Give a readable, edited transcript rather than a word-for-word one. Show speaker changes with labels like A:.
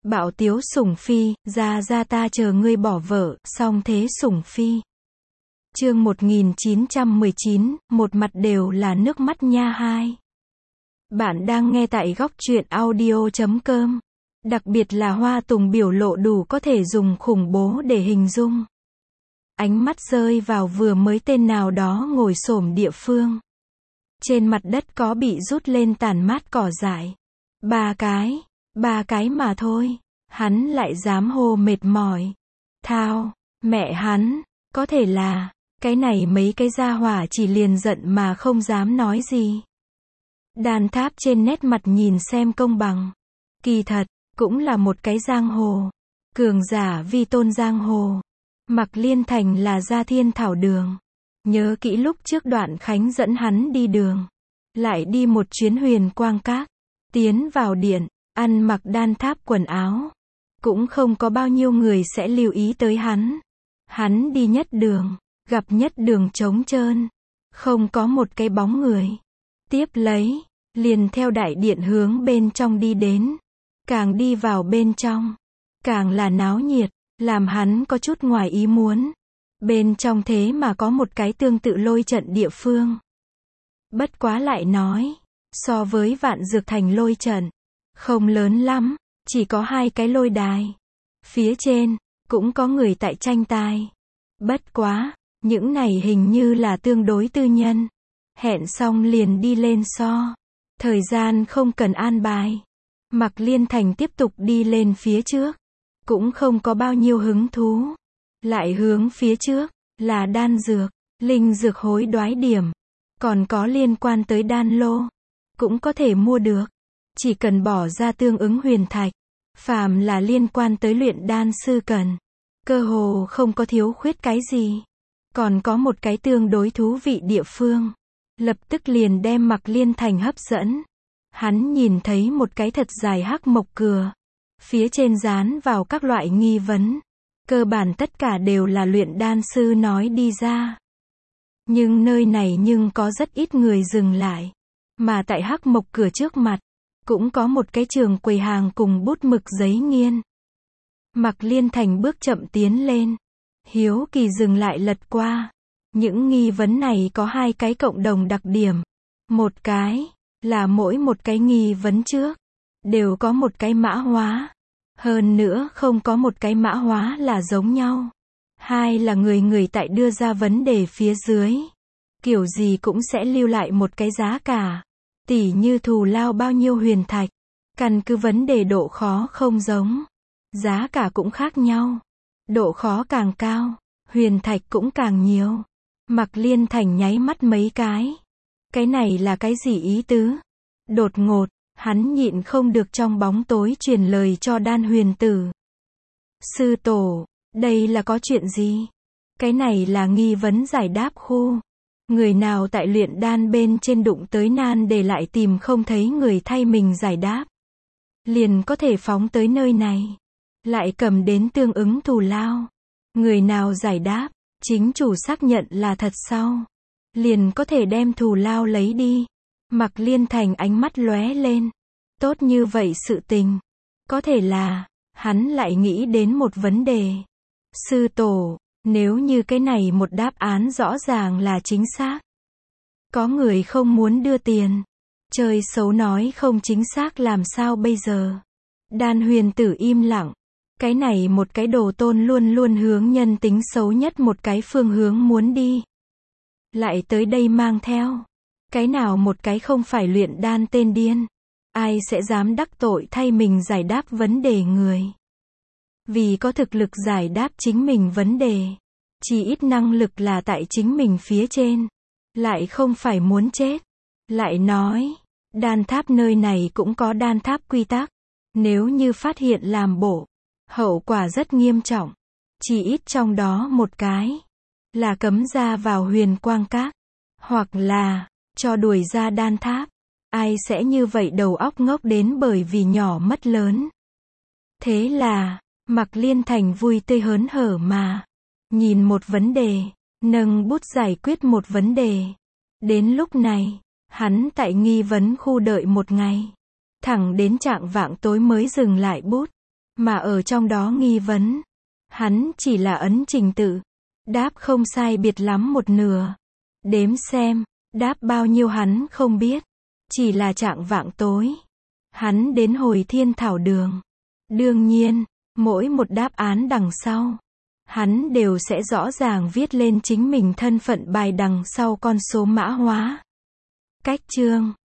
A: Bạo tiếu sủng phi, ra ta chờ ngươi bỏ vợ, song thế sủng phi. Chương 1919, một mặt đều là nước mắt nha hai. Bạn đang nghe tại góc truyện audio.com. Đặc biệt là Hoa Tùng biểu lộ đủ có thể dùng khủng bố để hình dung. Ánh mắt rơi vào vừa mới tên nào đó ngồi xổm địa phương. Trên mặt đất có bị rút lên tàn mát cỏ dại. Ba cái mà thôi. Hắn lại dám hô mệt mỏi. Thao, mẹ hắn, có thể là, cái này mấy cái gia hỏa chỉ liền giận mà không dám nói gì. Đan Tháp trên nét mặt nhìn xem công bằng. Kỳ thật, cũng là một cái giang hồ. Cường giả vi tôn giang hồ. Mạc Liên Thành là gia thiên thảo đường. Nhớ kỹ lúc trước Đoạn Khánh dẫn hắn đi đường. Lại đi một chuyến Huyền Quang Các. Tiến vào điện, ăn mặc Đan Tháp quần áo. Cũng không có bao nhiêu người sẽ lưu ý tới hắn. Hắn đi nhất đường, gặp nhất đường trống trơn. Không có một cái bóng người. Tiếp lấy, liền theo đại điện hướng bên trong đi đến. Càng đi vào bên trong, càng là náo nhiệt, làm hắn có chút ngoài ý muốn. Bên trong thế mà có một cái tương tự lôi trận địa phương. Bất quá lại nói, so với Vạn Dược Thành lôi trận, không lớn lắm, chỉ có 2 cái lôi đài. Phía trên, cũng có người tại tranh tài. Bất quá, những này hình như là tương đối tư nhân. Hẹn xong liền đi lên so. Thời gian không cần an bài. Mạc Liên Thành tiếp tục đi lên phía trước. Cũng không có bao nhiêu hứng thú. Lại hướng phía trước, là đan dược, linh dược hối đoái điểm. Còn có liên quan tới đan lô. Cũng có thể mua được. Chỉ cần bỏ ra tương ứng huyền thạch. Phàm là liên quan tới luyện đan sư cần. Cơ hồ không có thiếu khuyết cái gì. Còn có một cái tương đối thú vị địa phương. Lập tức liền đem Mạc Liên Thành hấp dẫn. Hắn nhìn thấy một cái thật dài hắc mộc cửa. Phía trên dán vào các loại nghi vấn. Cơ bản tất cả đều là luyện đan sư nói đi ra. Nhưng nơi này nhưng có rất ít người dừng lại. Mà tại hắc mộc cửa trước mặt, cũng có một cái trường quầy hàng cùng bút mực giấy nghiên. Mạc Liên Thành bước chậm tiến lên. Hiếu kỳ dừng lại lật qua. Những nghi vấn này có 2 cái cộng đồng đặc điểm. Một cái, là mỗi một cái nghi vấn trước, đều có một cái mã hóa. Hơn nữa không có một cái mã hóa là giống nhau. 2 là người tại đưa ra vấn đề phía dưới. Kiểu gì cũng sẽ lưu lại một cái giá cả. Tỉ như thù lao bao nhiêu huyền thạch. Căn cứ vấn đề độ khó không giống. Giá cả cũng khác nhau. Độ khó càng cao, huyền thạch cũng càng nhiều. Mạc Liên Thành nháy mắt mấy cái. Cái này là cái gì ý tứ? Đột ngột, hắn nhịn không được trong bóng tối truyền lời cho Đan Huyền Tử. Sư tổ, đây là có chuyện gì? Cái này là nghi vấn giải đáp khu. Người nào tại luyện đan bên trên đụng tới nan để lại tìm không thấy người thay mình giải đáp. Liền có thể phóng tới nơi này. Lại cầm đến tương ứng thù lao. Người nào giải đáp, chính chủ xác nhận là thật sau. Liền có thể đem thù lao lấy đi. Mạc Liên Thành ánh mắt lóe lên. Tốt như vậy sự tình. Có thể là, hắn lại nghĩ đến một vấn đề. Sư tổ, nếu như cái này một đáp án rõ ràng là chính xác. Có người không muốn đưa tiền. Chơi xấu nói không chính xác làm sao bây giờ? Đan Huyền Tử im lặng. Cái này một cái đồ tôn luôn luôn hướng nhân tính xấu nhất một cái phương hướng muốn đi. Lại tới đây mang theo. Cái nào một cái không phải luyện đan tên điên. Ai sẽ dám đắc tội thay mình giải đáp vấn đề người. Vì có thực lực giải đáp chính mình vấn đề. Chỉ ít năng lực là tại chính mình phía trên. Lại không phải muốn chết. Lại nói, Đan Tháp nơi này cũng có Đan Tháp quy tắc. Nếu như phát hiện làm bộ, hậu quả rất nghiêm trọng. Chỉ ít trong đó một cái là cấm ra vào Huyền Quang Các. Hoặc là cho đuổi ra Đan Tháp. Ai sẽ như vậy đầu óc ngốc đến bởi vì nhỏ mất lớn. Thế là, Mạc Liên Thành vui tươi hớn hở mà. Nhìn một vấn đề, nâng bút giải quyết một vấn đề. Đến lúc này, hắn tại nghi vấn khu đợi một ngày. Thẳng đến chạng vạng tối mới dừng lại bút. mà ở trong đó nghi vấn. Hắn chỉ là ấn trình tự. Đáp không sai biệt lắm một nửa. Đếm xem, đáp bao nhiêu hắn không biết. Chỉ là chạng vạng tối. Hắn đến hồi thiên thảo đường. Đương nhiên, mỗi một đáp án đằng sau, hắn đều sẽ rõ ràng viết lên chính mình thân phận bài đằng sau con số mã hóa. Cách chương